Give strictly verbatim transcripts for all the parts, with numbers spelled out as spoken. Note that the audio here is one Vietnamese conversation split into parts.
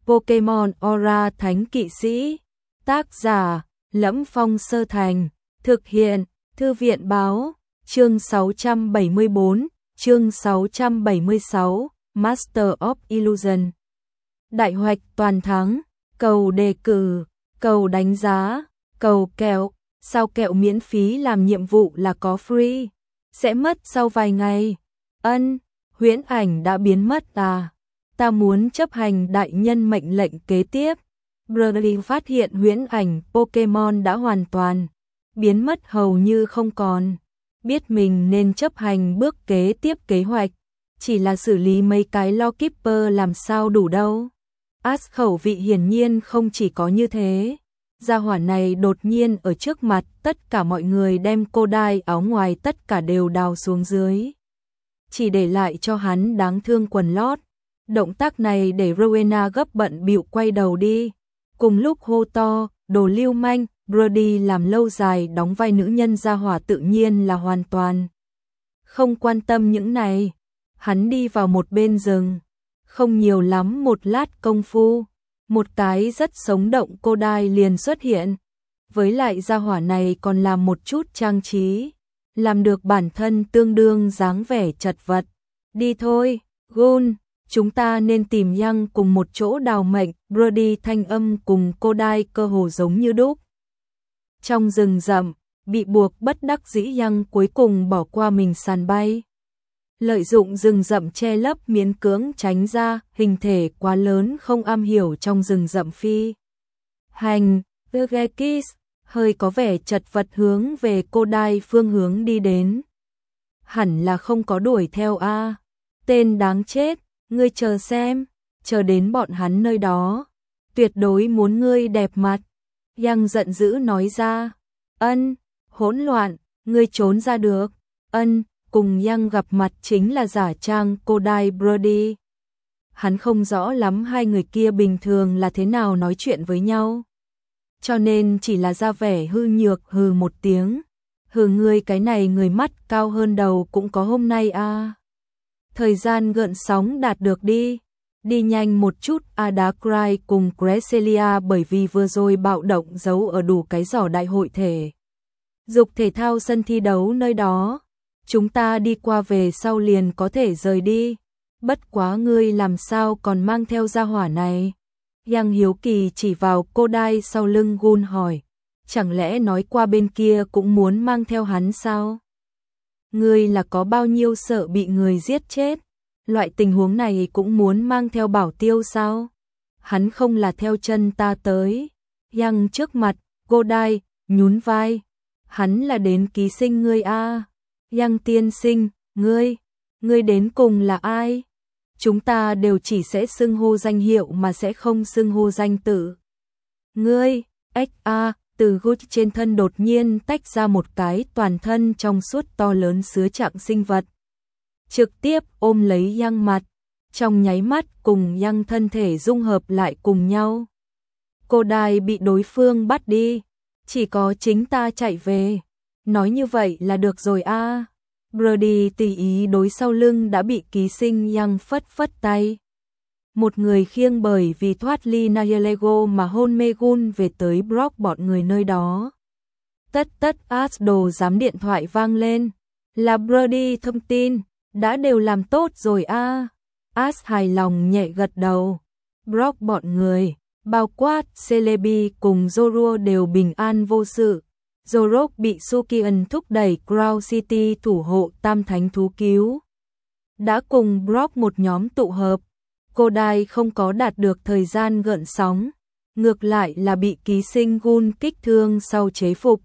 Pokemon Aura Thánh Kỵ Sĩ. Tác giả Lẫm Phong Sơ Thành. Thực hiện Thư viện Báo. Chương sáu trăm bảy mươi bốn, chương sáu trăm bảy mươi sáu, Master of Illusion. Đại hoạch toàn thắng, cầu đề cử, cầu đánh giá, cầu kẹo, sao kẹo miễn phí làm nhiệm vụ là có free, sẽ mất sau vài ngày. Ân, huyễn ảnh đã biến mất à? Ta muốn chấp hành đại nhân mệnh lệnh kế tiếp. Brodly phát hiện huyễn ảnh Pokemon đã hoàn toàn biến mất hầu như không còn. Biết mình nên chấp hành bước kế tiếp kế hoạch, chỉ là xử lý mấy cái Lockkeeper làm sao đủ đâu. Ash khẩu vị hiển nhiên không chỉ có như thế. Gia hỏa này đột nhiên ở trước mặt tất cả mọi người đem cô đai áo ngoài tất cả đều đào xuống dưới, chỉ để lại cho hắn đáng thương quần lót. Động tác này để Rowena gấp bận bịu quay đầu đi, cùng lúc hô to, đồ lưu manh. Brody làm lâu dài đóng vai nữ nhân gia hỏa tự nhiên là hoàn toàn không quan tâm những này. Hắn đi vào một bên rừng, không nhiều lắm một lát công phu, một cái rất sống động cô đai liền xuất hiện. Với lại gia hỏa này còn làm một chút trang trí, làm được bản thân tương đương dáng vẻ chật vật. Đi thôi, Gun, chúng ta nên tìm Yang cùng một chỗ đào mệnh. Brody thanh âm cùng cô đai cơ hồ giống như đúc. Trong rừng rậm, bị buộc bất đắc dĩ Yang cuối cùng bỏ qua mình sàn bay. Lợi dụng rừng rậm che lấp miễn cưỡng tránh ra, hình thể quá lớn không am hiểu trong rừng rậm phi hành. Vegekis hơi có vẻ chật vật hướng về cô đai phương hướng đi đến. Hẳn là không có đuổi theo a. À. Tên đáng chết, ngươi chờ xem, chờ đến bọn hắn nơi đó, tuyệt đối muốn ngươi đẹp mặt. Yang giận dữ nói ra. Ân, hỗn loạn, ngươi trốn ra được. Ân, cùng Yang gặp mặt chính là giả trang cô đai Brody. Hắn không rõ lắm hai người kia bình thường là thế nào nói chuyện với nhau, cho nên chỉ là ra vẻ hư nhược hừ một tiếng. Hừ ngươi cái này người mắt cao hơn đầu cũng có hôm nay a. À. Thời gian gợn sóng đạt được đi. Đi nhanh một chút. Adacry cùng Cresselia bởi vì vừa rồi bạo động giấu ở đủ cái giỏ đại hội thể dục thể thao sân thi đấu nơi đó. Chúng ta đi qua về sau liền có thể rời đi. Bất quá ngươi làm sao còn mang theo gia hỏa này? Yang hiếu kỳ chỉ vào cô đai sau lưng Gun hỏi. Chẳng lẽ nói qua bên kia cũng muốn mang theo hắn sao? Ngươi là có bao nhiêu sợ bị người giết chết? Loại tình huống này cũng muốn mang theo bảo tiêu sao? Hắn không là theo chân ta tới. Yang trước mặt, cô đai, nhún vai. Hắn là đến ký sinh ngươi a. À. Yang tiên sinh, ngươi, ngươi đến cùng là ai? Chúng ta đều chỉ sẽ xưng hô danh hiệu mà sẽ không xưng hô danh tự. Ngươi, ếch a, từ gút trên thân đột nhiên tách ra một cái toàn thân trong suốt to lớn sứa trạng sinh vật. Trực tiếp ôm lấy Yang mặt, trong nháy mắt cùng Yang thân thể dung hợp lại cùng nhau. Cô đai bị đối phương bắt đi, chỉ có chính ta chạy về. Nói như vậy là được rồi a. À. Brody tùy ý đối sau lưng đã bị ký sinh Yang phất phất tay. Một người khiêng bởi vì thoát ly Nihilego mà hôn mê Gun về tới Brock bọn người nơi đó. Tất tất Ash đồ giám điện thoại vang lên. Là Brody thông tin. Đã đều làm tốt rồi a. À. Ash hài lòng nhẹ gật đầu. Brock bọn người, bao quát Celebi cùng Zorua đều bình an vô sự. Zorok bị Sukian thúc đẩy Crown City thủ hộ tam thánh thú cứu. Đã cùng Brock một nhóm tụ hợp. Cô đai không có đạt được thời gian gợn sóng, ngược lại là bị ký sinh Gun kích thương sau chế phục.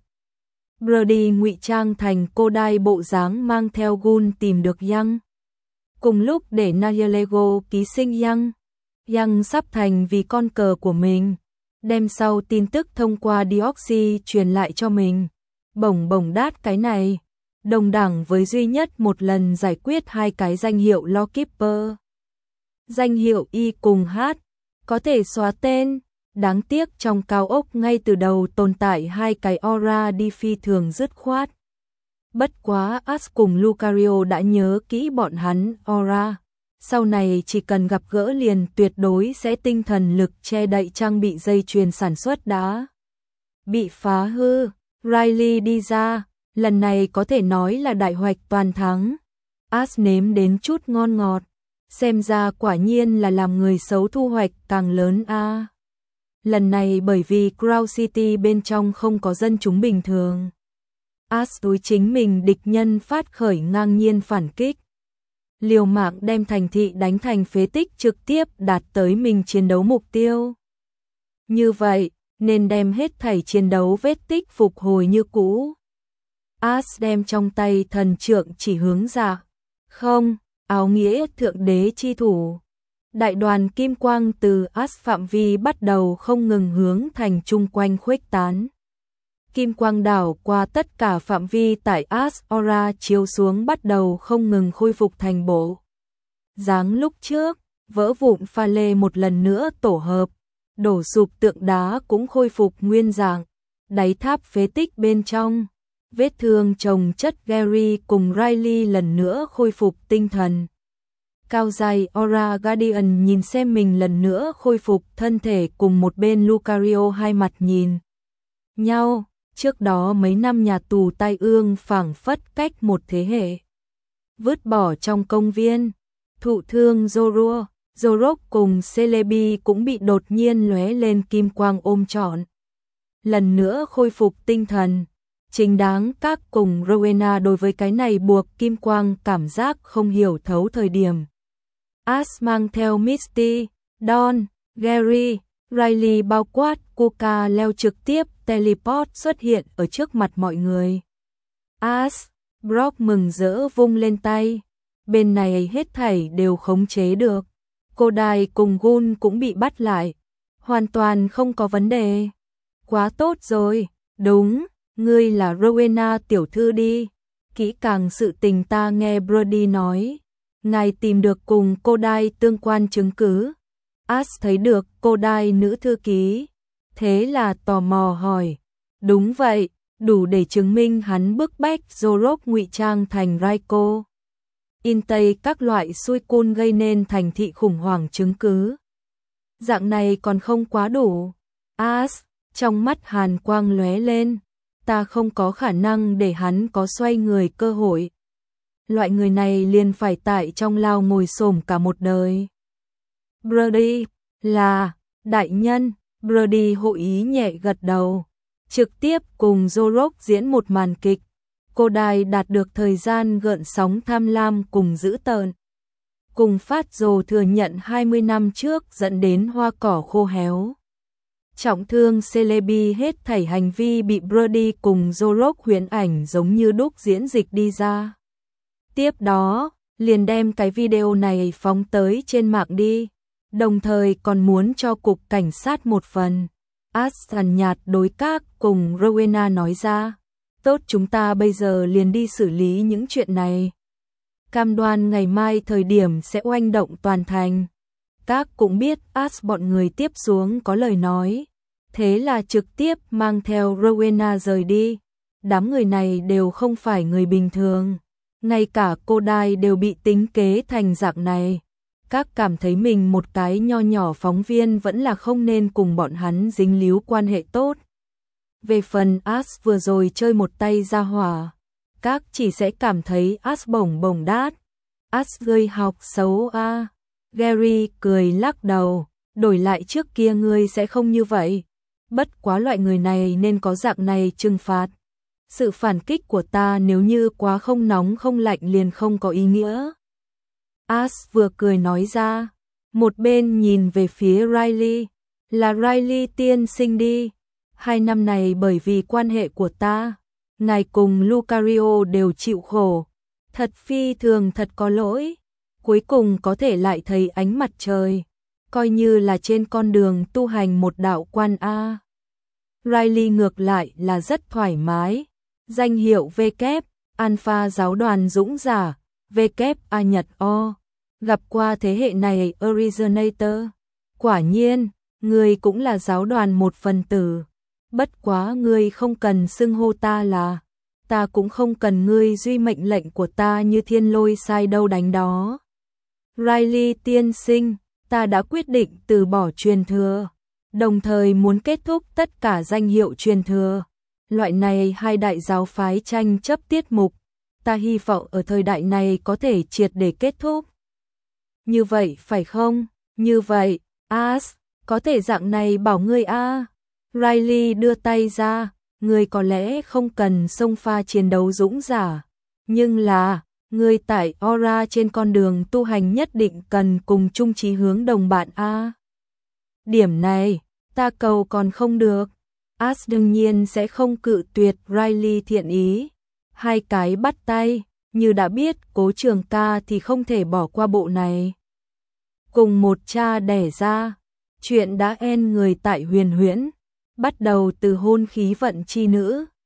Brody ngụy trang thành cô đai bộ dáng mang theo Gun tìm được Yang. Cùng lúc để Nihilego ký sinh Yang. Yang sắp thành vì con cờ của mình, đem sau tin tức thông qua Deoxy truyền lại cho mình. Bổng bổng đát cái này, đồng đẳng với duy nhất một lần giải quyết hai cái danh hiệu Lockkeeper. Danh hiệu Y cùng H, có thể xóa tên. Đáng tiếc trong cao ốc ngay từ đầu tồn tại hai cái aura đi phi thường dứt khoát. Bất quá Ash cùng Lucario đã nhớ kỹ bọn hắn aura, sau này chỉ cần gặp gỡ liền tuyệt đối sẽ tinh thần lực che đậy trang bị dây chuyền sản xuất đã bị phá hư. Riley đi ra, lần này có thể nói là đại hoạch toàn thắng. Ash nếm đến chút ngon ngọt, xem ra quả nhiên là làm người xấu thu hoạch càng lớn a. À. Lần này bởi vì Crown City bên trong không có dân chúng bình thường, Ash đối chính mình địch nhân phát khởi ngang nhiên phản kích. Liều mạng đem thành thị đánh thành phế tích trực tiếp đạt tới mình chiến đấu mục tiêu. Như vậy, nên đem hết thảy chiến đấu vết tích phục hồi như cũ. Ash đem trong tay thần trượng chỉ hướng ra. Không, áo nghĩa thượng đế chi thủ. Đại đoàn kim quang từ Ash phạm vi bắt đầu không ngừng hướng thành chung quanh khuếch tán. Kim quang đảo qua tất cả phạm vi tại Ash Aura chiếu xuống bắt đầu không ngừng khôi phục thành bộ dáng lúc trước, vỡ vụn pha lê một lần nữa tổ hợp, đổ sụp tượng đá cũng khôi phục nguyên dạng, đáy tháp phế tích bên trong, vết thương chồng chất Gary cùng Riley lần nữa khôi phục tinh thần. Cao dài Aura Guardian nhìn xem mình lần nữa khôi phục thân thể cùng một bên Lucario hai mặt nhìn nhau. Trước đó mấy năm nhà tù tai ương phảng phất cách một thế hệ. Vứt bỏ trong công viên, thụ thương Zorro, Zorro cùng Celebi cũng bị đột nhiên lóe lên kim quang ôm trọn. Lần nữa khôi phục tinh thần, chính đáng các cùng Rowena đối với cái này buộc kim quang cảm giác không hiểu thấu thời điểm. Ash mang theo Misty, Dawn, Gary, Riley bao quát Kuka leo trực tiếp teleport xuất hiện ở trước mặt mọi người. Ash, Brock mừng rỡ vung lên tay. Bên này hết thảy đều khống chế được. Kodai cùng Gun cũng bị bắt lại. Hoàn toàn không có vấn đề. Quá tốt rồi. Đúng, ngươi là Rowena tiểu thư đi. Kỹ càng sự tình ta nghe Brody nói. Ngài tìm được cùng Kodai tương quan chứng cứ. Ash thấy được Kodai nữ thư ký. Thế là tò mò hỏi. Đúng vậy, đủ để chứng minh hắn bức bách Zorro ngụy trang thành Raiko. Intei các loại xui cun gây nên thành thị khủng hoảng chứng cứ. Dạng này còn không quá đủ. Ash, trong mắt hàn quang lóe lên. Ta không có khả năng để hắn có xoay người cơ hội. Loại người này liền phải tại trong lao ngồi xổm cả một đời. Brody, là, đại nhân, Brody hội ý nhẹ gật đầu. Trực tiếp cùng Zorro diễn một màn kịch. Kodai đạt được thời gian gợn sóng tham lam cùng dữ tợn. Cùng phát dồ thừa nhận hai mươi năm trước dẫn đến hoa cỏ khô héo. Trọng thương Celebi hết thảy hành vi bị Brody cùng Zorro huyễn ảnh giống như đúc diễn dịch đi ra. Tiếp đó, liền đem cái video này phóng tới trên mạng đi. Đồng thời còn muốn cho cục cảnh sát một phần. Ash nhàn nhạt đối các cùng Rowena nói ra. Tốt, chúng ta bây giờ liền đi xử lý những chuyện này. Cam đoan ngày mai thời điểm sẽ oanh động toàn thành. Các cũng biết Ash bọn người tiếp xuống có lời nói. Thế là trực tiếp mang theo Rowena rời đi. Đám người này đều không phải người bình thường. Ngay cả Kodai đều bị tính kế thành dạng này. Các cảm thấy mình một cái nho nhỏ phóng viên vẫn là không nên cùng bọn hắn dính líu quan hệ tốt. Về phần Ash vừa rồi chơi một tay ra hỏa, các chỉ sẽ cảm thấy Ash bổng bổng đát. Ash gây học xấu a. À. Gary cười lắc đầu, đổi lại trước kia ngươi sẽ không như vậy. Bất quá loại người này nên có dạng này trừng phạt. Sự phản kích của ta nếu như quá không nóng không lạnh liền không có ý nghĩa. Ash vừa cười nói ra, một bên nhìn về phía Riley, là Riley tiên sinh đi. Hai năm này bởi vì quan hệ của ta, ngài cùng Lucario đều chịu khổ. Thật phi thường thật có lỗi. Cuối cùng có thể lại thấy ánh mặt trời. Coi như là trên con đường tu hành một đạo quan A. Riley ngược lại là rất thoải mái. Danh hiệu V kép, Alpha giáo đoàn dũng giả, V kép A Nhật O. Gặp qua thế hệ này Originator. Quả nhiên, ngươi cũng là giáo đoàn một phần tử. Bất quá ngươi không cần xưng hô ta là. Ta cũng không cần ngươi duy mệnh lệnh của ta như thiên lôi sai đâu đánh đó. Riley tiên sinh, ta đã quyết định từ bỏ truyền thừa, đồng thời muốn kết thúc tất cả danh hiệu truyền thừa. Loại này hai đại giáo phái tranh chấp tiết mục, ta hy vọng ở thời đại này có thể triệt để kết thúc. Như vậy phải không? Như vậy, As, có thể dạng này bảo ngươi a. Riley đưa tay ra, ngươi có lẽ không cần xông pha chiến đấu dũng giả, nhưng là, ngươi tại Aura trên con đường tu hành nhất định cần cùng chung chí hướng đồng bạn a. Điểm này, ta cầu còn không được. As đương nhiên sẽ không cự tuyệt Riley thiện ý. Hai cái bắt tay, như đã biết Cố Trường Ca thì không thể bỏ qua bộ này. Cùng một cha đẻ ra, chuyện đã en người tại Huyền Huyễn, bắt đầu từ hôn khí vận chi nữ,